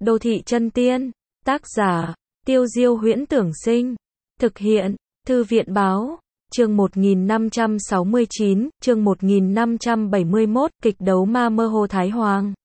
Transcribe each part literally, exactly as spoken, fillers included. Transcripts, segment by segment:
Đô thị chân tiên. Tác giả, Tiêu Diêu Huyễn Tưởng Sinh. Thực hiện, Thư viện Báo. Chương một nghìn năm trăm sáu mươi chín, chương một nghìn năm trăm bảy mươi mốt, kịch đấu Ma Mơ Hồ Thái Hoàng.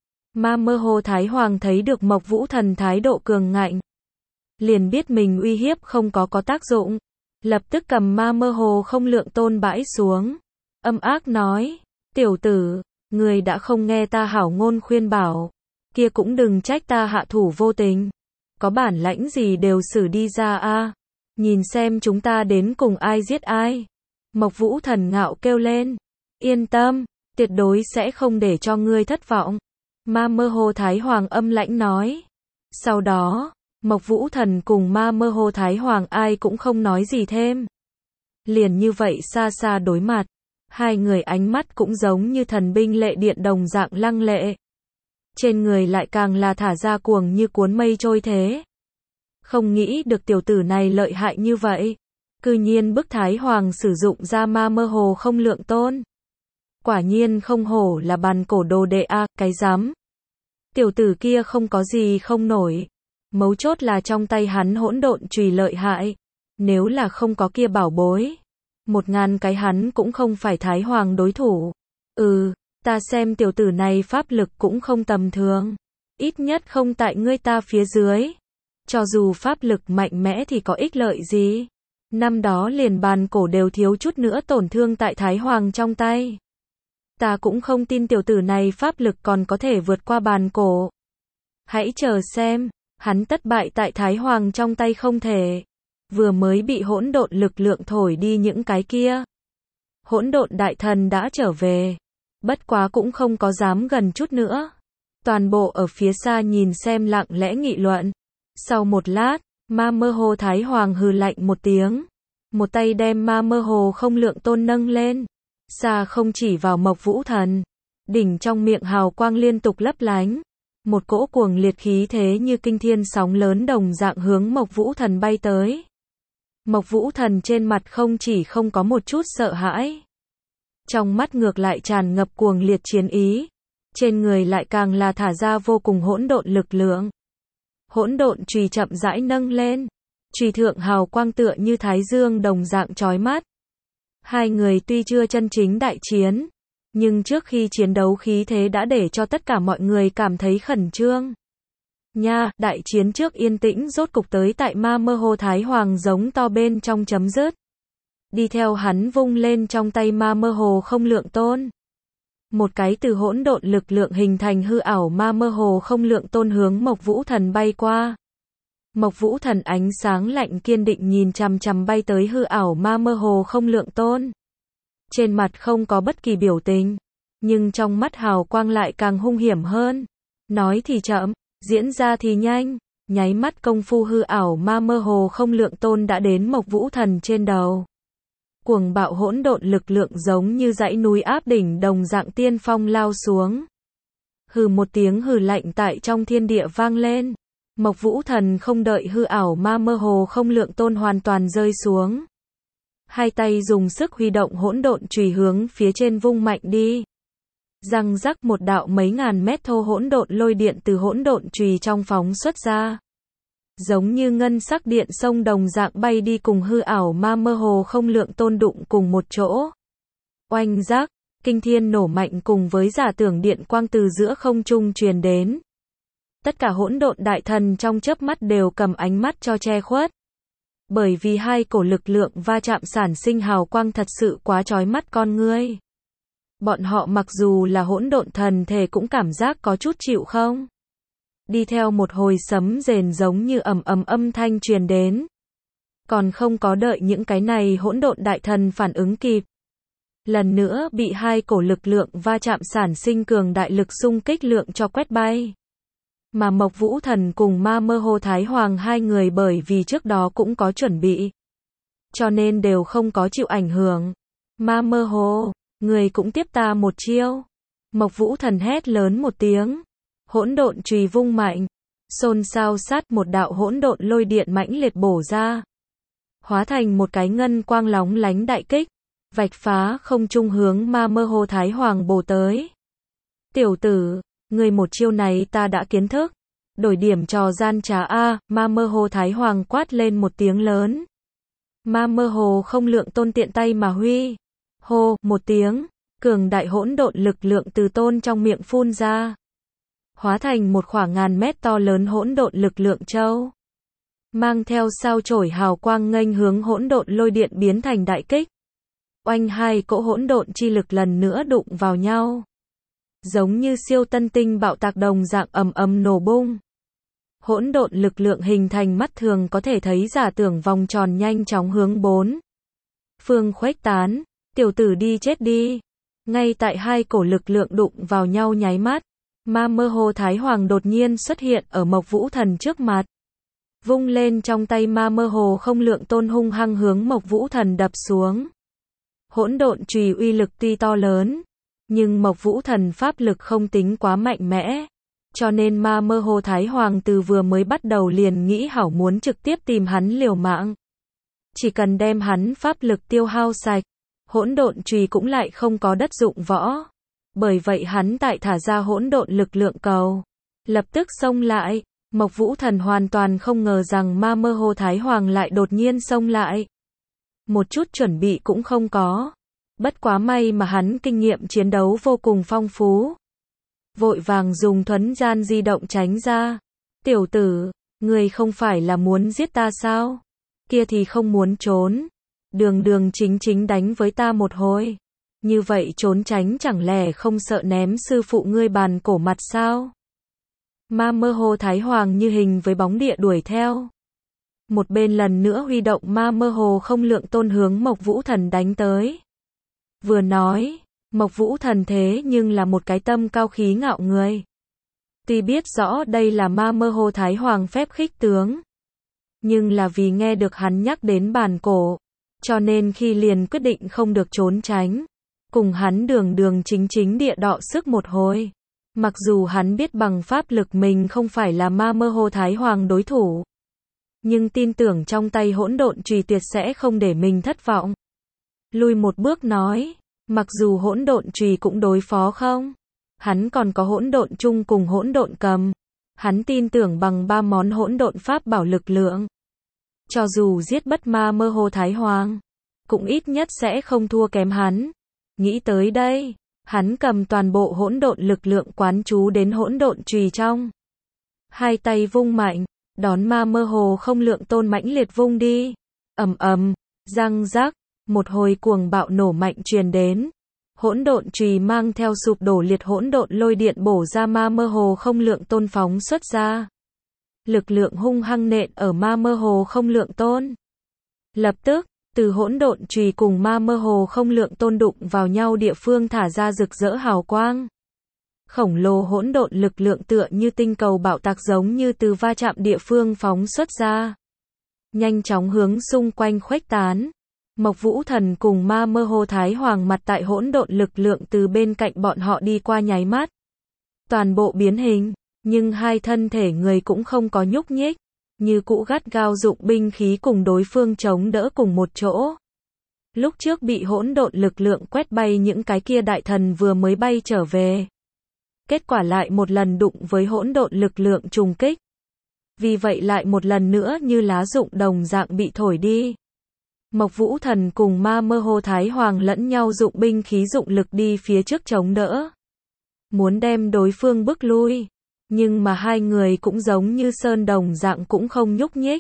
Ma Mơ Hồ Thái Hoàng thấy được Mộc Vũ Thần thái độ cường ngạnh, liền biết mình uy hiếp không có có tác dụng, lập tức cầm Ma Mơ Hồ Không Lượng Tôn bãi xuống, âm ác nói: "Tiểu tử, người đã không nghe ta hảo ngôn khuyên bảo, kia cũng đừng trách ta hạ thủ vô tình, có bản lãnh gì đều xử đi ra a, nhìn xem chúng ta đến cùng ai giết ai." Mộc Vũ Thần ngạo kêu lên: "Yên tâm, tuyệt đối sẽ không để cho ngươi thất vọng." Ma Mơ Hồ Thái Hoàng âm lãnh nói. Sau đó, Mộc Vũ Thần cùng Ma Mơ Hồ Thái Hoàng ai cũng không nói gì thêm. Liền như vậy xa xa đối mặt, hai người ánh mắt cũng giống như thần binh lệ điện đồng dạng lăng lệ. Trên người lại càng là thả ra cuồng như cuốn mây trôi thế. Không nghĩ được tiểu tử này lợi hại như vậy, cư nhiên bức Thái Hoàng sử dụng ra Ma Mơ Hồ Không Lượng Tôn. Quả nhiên không hổ là bàn cổ đồ đệ a, cái rắm. Tiểu tử kia không có gì không nổi. Mấu chốt là trong tay hắn hỗn độn chùy lợi hại. Nếu là không có kia bảo bối, một ngàn cái hắn cũng không phải Thái Hoàng đối thủ. Ừ, ta xem tiểu tử này pháp lực cũng không tầm thường. Ít nhất không tại ngươi ta phía dưới. Cho dù pháp lực mạnh mẽ thì có ích lợi gì. Năm đó liền bàn cổ đều thiếu chút nữa tổn thương tại Thái Hoàng trong tay. Ta cũng không tin tiểu tử này pháp lực còn có thể vượt qua bàn cổ. Hãy chờ xem, hắn tất bại tại Thái Hoàng trong tay không thể. Vừa mới bị hỗn độn lực lượng thổi đi những cái kia. Hỗn độn đại thần đã trở về. Bất quá cũng không có dám gần chút nữa. Toàn bộ ở phía xa nhìn xem lặng lẽ nghị luận. Sau một lát, Ma Mơ Hồ Thái Hoàng hừ lạnh một tiếng. Một tay đem Ma Mơ Hồ Không Lượng Tôn nâng lên. Xa không chỉ vào Mộc Vũ Thần. Đỉnh trong miệng hào quang liên tục lấp lánh. Một cỗ cuồng liệt khí thế như kinh thiên sóng lớn đồng dạng hướng Mộc Vũ Thần bay tới. Mộc Vũ Thần trên mặt không chỉ không có một chút sợ hãi. Trong mắt ngược lại tràn ngập cuồng liệt chiến ý. Trên người lại càng là thả ra vô cùng hỗn độn lực lượng. Hỗn độn chùy chậm rãi nâng lên. Chùy thượng hào quang tựa như thái dương đồng dạng chói mắt. Hai người tuy chưa chân chính đại chiến, nhưng trước khi chiến đấu khí thế đã để cho tất cả mọi người cảm thấy khẩn trương. Nha, đại chiến trước yên tĩnh rốt cục tới tại Ma Mơ Hồ Thái Hoàng giống to bên trong chấm dứt. Đi theo hắn vung lên trong tay Ma Mơ Hồ Không Lượng Tôn. Một cái từ hỗn độn lực lượng hình thành hư ảo Ma Mơ Hồ Không Lượng Tôn hướng Mộc Vũ Thần bay qua. Mộc Vũ Thần ánh sáng lạnh kiên định nhìn chằm chằm bay tới hư ảo Ma Mơ Hồ Không Lượng Tôn. Trên mặt không có bất kỳ biểu tình, nhưng trong mắt hào quang lại càng hung hiểm hơn. Nói thì chậm, diễn ra thì nhanh, nháy mắt công phu hư ảo Ma Mơ Hồ Không Lượng Tôn đã đến Mộc Vũ Thần trên đầu. Cuồng bạo hỗn độn lực lượng giống như dãy núi áp đỉnh đồng dạng tiên phong lao xuống. Hừ một tiếng hừ lạnh tại trong thiên địa vang lên. Mộc Vũ Thần không đợi hư ảo Ma Mơ Hồ Không Lượng Tôn hoàn toàn rơi xuống. Hai tay dùng sức huy động hỗn độn chùy hướng phía trên vung mạnh đi. Răng rắc một đạo mấy ngàn mét thô hỗn độn lôi điện từ hỗn độn chùy trong phóng xuất ra. Giống như ngân sắc điện sông đồng dạng bay đi cùng hư ảo Ma Mơ Hồ Không Lượng Tôn đụng cùng một chỗ. Oanh rắc, kinh thiên nổ mạnh cùng với giả tưởng điện quang từ giữa không trung truyền đến. Tất cả hỗn độn đại thần trong chớp mắt đều cầm ánh mắt cho che khuất. Bởi vì hai cổ lực lượng va chạm sản sinh hào quang thật sự quá chói mắt con ngươi. Bọn họ mặc dù là hỗn độn thần thể cũng cảm giác có chút chịu không. Đi theo một hồi sấm rền giống như ầm ầm âm thanh truyền đến. Còn không có đợi những cái này hỗn độn đại thần phản ứng kịp. Lần nữa bị hai cổ lực lượng va chạm sản sinh cường đại lực xung kích lượng cho quét bay. Mà Mộc Vũ Thần cùng Ma Mơ Hồ Thái Hoàng hai người bởi vì trước đó cũng có chuẩn bị, cho nên đều không có chịu ảnh hưởng. Ma Mơ Hồ, người cũng tiếp ta một chiêu. Mộc Vũ Thần hét lớn một tiếng. Hỗn độn chùy vung mạnh. Xôn xao sát một đạo hỗn độn lôi điện mãnh liệt bổ ra. Hóa thành một cái ngân quang lóng lánh đại kích. Vạch phá không trung hướng Ma Mơ Hồ Thái Hoàng bổ tới. Tiểu tử, người một chiêu này ta đã kiến thức. Đổi điểm trò gian trá a, Ma Mơ Hồ Thái Hoàng quát lên một tiếng lớn. Ma Mơ Hồ Không Lượng Tôn tiện tay mà huy. Hô, một tiếng, cường đại hỗn độn lực lượng từ tôn trong miệng phun ra. Hóa thành một khoảng ngàn mét to lớn hỗn độn lực lượng châu. Mang theo sao chổi hào quang nghênh hướng hỗn độn lôi điện biến thành đại kích. Oanh, hai cỗ hỗn độn chi lực lần nữa đụng vào nhau. Giống như siêu tân tinh bạo tạc đồng dạng ầm ầm nổ bung. Hỗn độn lực lượng hình thành mắt thường có thể thấy giả tưởng vòng tròn nhanh chóng hướng bốn phương khuếch tán. Tiểu tử đi chết đi. Ngay tại hai cổ lực lượng đụng vào nhau nháy mắt, Ma Mơ Hồ Thái Hoàng đột nhiên xuất hiện ở Mộc Vũ Thần trước mặt. Vung lên trong tay Ma Mơ Hồ Không Lượng Tôn hung hăng hướng Mộc Vũ Thần đập xuống. Hỗn độn chùy uy lực tuy to lớn, nhưng Mộc Vũ Thần pháp lực không tính quá mạnh mẽ, cho nên Ma Mơ Hồ Thái Hoàng từ vừa mới bắt đầu liền nghĩ hảo muốn trực tiếp tìm hắn liều mạng. Chỉ cần đem hắn pháp lực tiêu hao sạch, hỗn độn chùy cũng lại không có đất dụng võ. Bởi vậy hắn tại thả ra hỗn độn lực lượng cầu, lập tức xông lại. Mộc Vũ Thần hoàn toàn không ngờ rằng Ma Mơ Hồ Thái Hoàng lại đột nhiên xông lại. Một chút chuẩn bị cũng không có. Bất quá may mà hắn kinh nghiệm chiến đấu vô cùng phong phú. Vội vàng dùng thuấn gian di động tránh ra. Tiểu tử, người không phải là muốn giết ta sao? Kia thì không muốn trốn. Đường đường chính chính đánh với ta một hồi. Như vậy trốn tránh chẳng lẽ không sợ ném sư phụ ngươi bàn cổ mặt sao? Ma Mơ Hồ Thái Hoàng như hình với bóng địa đuổi theo. Một bên lần nữa huy động Ma Mơ Hồ Không Lượng Tôn hướng Mộc Vũ Thần đánh tới. Vừa nói, Mộc Vũ Thần thế nhưng là một cái tâm cao khí ngạo người. Tuy biết rõ đây là Ma Mơ Hồ Thái Hoàng phép khích tướng, nhưng là vì nghe được hắn nhắc đến bàn cổ, cho nên khi liền quyết định không được trốn tránh, cùng hắn đường đường chính chính địa đọ sức một hồi. Mặc dù hắn biết bằng pháp lực mình không phải là Ma Mơ Hồ Thái Hoàng đối thủ, nhưng tin tưởng trong tay hỗn độn chùy tuyệt sẽ không để mình thất vọng. Lùi một bước nói, mặc dù hỗn độn chùy cũng đối phó không, hắn còn có hỗn độn chung cùng hỗn độn cầm. Hắn tin tưởng bằng ba món hỗn độn pháp bảo lực lượng, cho dù giết bất Ma Mơ Hồ Thái Hoàng, cũng ít nhất sẽ không thua kém hắn. Nghĩ tới đây, hắn cầm toàn bộ hỗn độn lực lượng quán chú đến hỗn độn chùy trong. Hai tay vung mạnh, đón Ma Mơ Hồ Không Lượng Tôn mãnh liệt vung đi. Ầm ầm, răng rắc, một hồi cuồng bạo nổ mạnh truyền đến. Hỗn độn chùy mang theo sụp đổ liệt hỗn độn lôi điện bổ ra Ma Mơ Hồ Không Lượng Tôn phóng xuất ra. Lực lượng hung hăng nện ở Ma Mơ Hồ Không Lượng Tôn. Lập tức, từ hỗn độn chùy cùng Ma Mơ Hồ Không Lượng Tôn đụng vào nhau địa phương thả ra rực rỡ hào quang. Khổng lồ hỗn độn lực lượng tựa như tinh cầu bạo tạc giống như từ va chạm địa phương phóng xuất ra, nhanh chóng hướng xung quanh khuếch tán. Mộc Vũ Thần cùng Ma Mơ Hồ Thái Hoàng mặt tại hỗn độn lực lượng từ bên cạnh bọn họ đi qua nháy mắt, toàn bộ biến hình, nhưng hai thân thể người cũng không có nhúc nhích, như cũ gắt gao dụng binh khí cùng đối phương chống đỡ cùng một chỗ. Lúc trước bị hỗn độn lực lượng quét bay những cái kia đại thần vừa mới bay trở về, kết quả lại một lần đụng với hỗn độn lực lượng trùng kích. Vì vậy lại một lần nữa như lá rụng đồng dạng bị thổi đi. Mộc Vũ Thần cùng Ma Mơ Hồ Thái Hoàng lẫn nhau dụng binh khí dụng lực đi phía trước chống đỡ, muốn đem đối phương bức lui, nhưng mà hai người cũng giống như sơn đồng dạng cũng không nhúc nhích.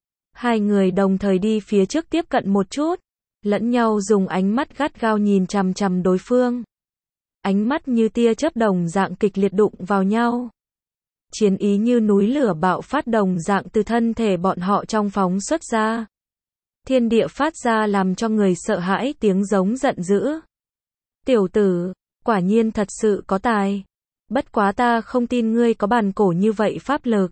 Hai người đồng thời đi phía trước tiếp cận một chút, lẫn nhau dùng ánh mắt gắt gao nhìn chằm chằm đối phương. Ánh mắt như tia chớp đồng dạng kịch liệt đụng vào nhau. Chiến ý như núi lửa bạo phát đồng dạng từ thân thể bọn họ trong phóng xuất ra. Thiên địa phát ra làm cho người sợ hãi tiếng giống giận dữ. Tiểu tử, quả nhiên thật sự có tài. Bất quá ta không tin ngươi có bàn cổ như vậy pháp lực.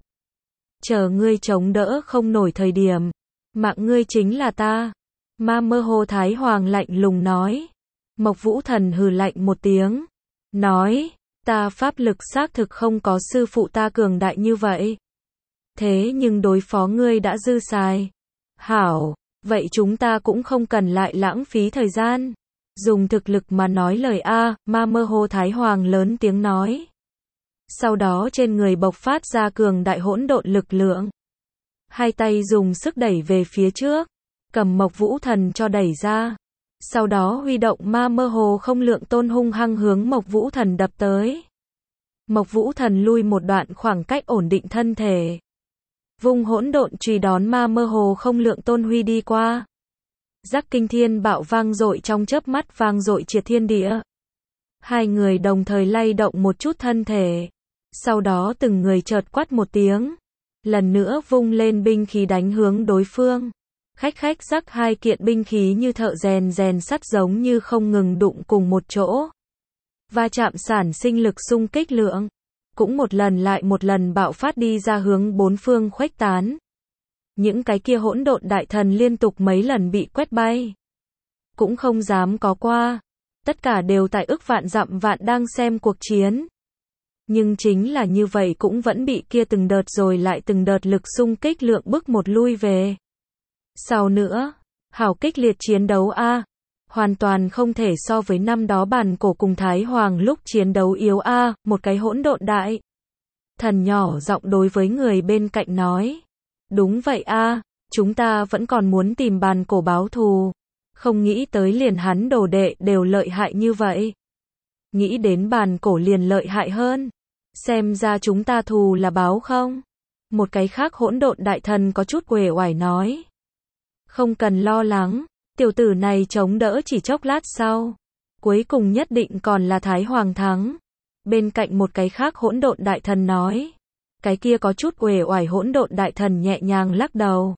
Chờ ngươi chống đỡ không nổi thời điểm, mạng ngươi chính là ta. Ma Mơ Hồ Thái Hoàng lạnh lùng nói. Mộc Vũ Thần hừ lạnh một tiếng, nói, ta pháp lực xác thực không có sư phụ ta cường đại như vậy. Thế nhưng đối phó ngươi đã dư xài. Hảo, vậy chúng ta cũng không cần lại lãng phí thời gian. Dùng thực lực mà nói lời a, Ma Mơ Hồ Thái Hoàng lớn tiếng nói. Sau đó trên người bộc phát ra cường đại hỗn độn lực lượng. Hai tay dùng sức đẩy về phía trước, cầm Mộc Vũ Thần cho đẩy ra. Sau đó huy động ma mơ hồ không lượng tôn hung hăng hướng Mộc Vũ Thần đập tới. Mộc Vũ Thần lui một đoạn khoảng cách ổn định thân thể. Vung hỗn độn chùy đón ma mơ hồ không lượng tôn huy đi qua. Giác kinh thiên bạo vang dội trong chớp mắt vang dội triệt thiên địa. Hai người đồng thời lay động một chút thân thể. Sau đó từng người chợt quát một tiếng. Lần nữa vung lên binh khí đánh hướng đối phương. Khách khách rắc hai kiện binh khí như thợ rèn rèn sắt giống như không ngừng đụng cùng một chỗ. Va chạm sản sinh lực xung kích lượng. Cũng một lần lại một lần bạo phát đi ra hướng bốn phương khuếch tán. Những cái kia hỗn độn đại thần liên tục mấy lần bị quét bay. Cũng không dám có qua. Tất cả đều tại ức vạn dặm vạn đang xem cuộc chiến. Nhưng chính là như vậy cũng vẫn bị kia từng đợt rồi lại từng đợt lực xung kích lượng bức một lui về. Sau nữa, hảo kích liệt chiến đấu a, hoàn toàn không thể so với năm đó bàn cổ cùng Thái Hoàng lúc chiến đấu yếu a, một cái hỗn độn đại thần nhỏ giọng đối với người bên cạnh nói. Đúng vậy a, chúng ta vẫn còn muốn tìm bàn cổ báo thù, không nghĩ tới liền hắn đồ đệ đều lợi hại như vậy. Nghĩ đến bàn cổ liền lợi hại hơn, xem ra chúng ta thù là báo không? Một cái khác hỗn độn đại thần có chút uể oải nói. Không cần lo lắng, tiểu tử này chống đỡ chỉ chốc lát sau. Cuối cùng nhất định còn là Thái Hoàng thắng. Bên cạnh một cái khác hỗn độn đại thần nói. Cái kia có chút uể oải hỗn độn đại thần nhẹ nhàng lắc đầu.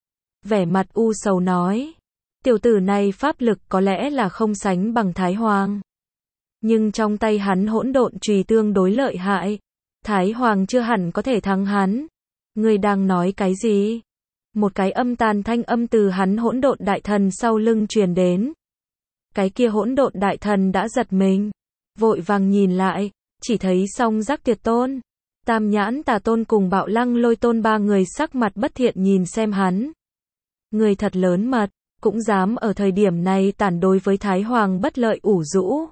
Vẻ mặt u sầu nói. Tiểu tử này pháp lực có lẽ là không sánh bằng Thái Hoàng. Nhưng trong tay hắn hỗn độn chùy tương đối lợi hại. Thái Hoàng chưa hẳn có thể thắng hắn. Ngươi đang nói cái gì? Một cái âm tàn thanh âm từ hắn hỗn độn đại thần sau lưng truyền đến. Cái kia hỗn độn đại thần đã giật mình, vội vàng nhìn lại, chỉ thấy Song Giác Tuyệt Tôn, Tam Nhãn Tà Tôn cùng Bạo Lăng Lôi Tôn ba người sắc mặt bất thiện nhìn xem hắn. Người thật lớn mật, cũng dám ở thời điểm này tản đối với Thái Hoàng bất lợi ủ rũ.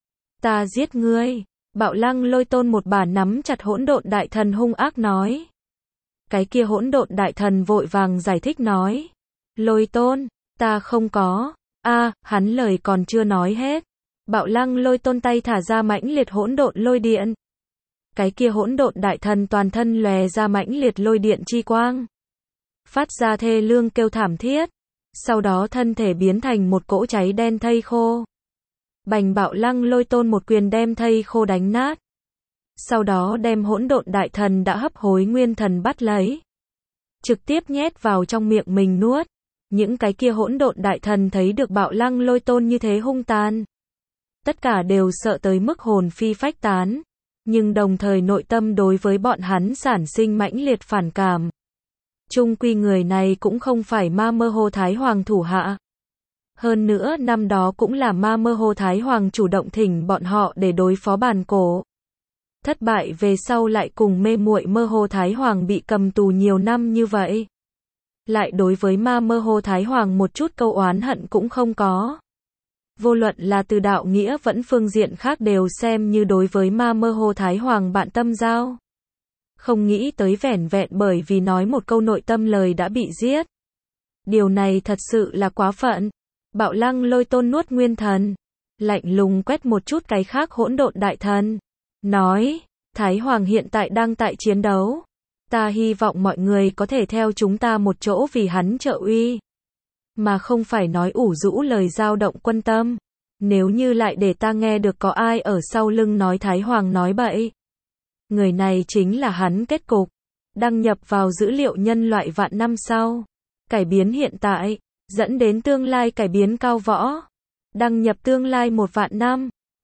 Ta giết ngươi. Bạo Lăng Lôi Tôn một bà nắm chặt hỗn độn đại thần hung ác nói. Cái kia hỗn độn đại thần vội vàng giải thích nói. Lôi Tôn, ta không có. A, hắn lời còn chưa nói hết. Bạo Lăng Lôi Tôn tay thả ra mãnh liệt hỗn độn lôi điện. Cái kia hỗn độn đại thần toàn thân lòe ra mãnh liệt lôi điện chi quang. Phát ra thê lương kêu thảm thiết. Sau đó thân thể biến thành một cỗ cháy đen thây khô. Bành Bạo Lăng Lôi Tôn một quyền đem thây khô đánh nát. Sau đó đem hỗn độn đại thần đã hấp hối nguyên thần bắt lấy. Trực tiếp nhét vào trong miệng mình nuốt. Những cái kia hỗn độn đại thần thấy được Bạo Lăng Lôi Tôn như thế hung tàn. Tất cả đều sợ tới mức hồn phi phách tán. Nhưng đồng thời nội tâm đối với bọn hắn sản sinh mãnh liệt phản cảm. Chung quy người này cũng không phải ma mơ hồ Thái Hoàng thủ hạ. Hơn nữa năm đó cũng là ma mơ hồ Thái Hoàng chủ động thỉnh bọn họ để đối phó bàn cổ. Thất bại về sau lại cùng mê muội mơ hồ Thái Hoàng bị cầm tù nhiều năm như vậy. Lại đối với ma mơ hồ Thái Hoàng một chút câu oán hận cũng không có. Vô luận là từ đạo nghĩa vẫn phương diện khác đều xem như đối với ma mơ hồ Thái Hoàng bạn tâm giao. Không nghĩ tới vẻn vẹn bởi vì nói một câu nội tâm lời đã bị giết. Điều này thật sự là quá phận. Bạo Lăng Lôi Tôn nuốt nguyên thần, lạnh lùng quét một chút cái khác hỗn độn đại thần, nói, Thái Hoàng hiện tại đang tại chiến đấu. Ta hy vọng mọi người có thể theo chúng ta một chỗ vì hắn trợ uy. Mà không phải nói ủ rũ lời dao động quân tâm. Nếu như lại để ta nghe được có ai ở sau lưng nói Thái Hoàng nói bậy. Người này chính là hắn kết cục. Đăng nhập vào dữ liệu nhân loại vạn năm sau. Cải biến hiện tại, dẫn đến tương lai cải biến cao võ. Đăng nhập tương lai một vạn năm.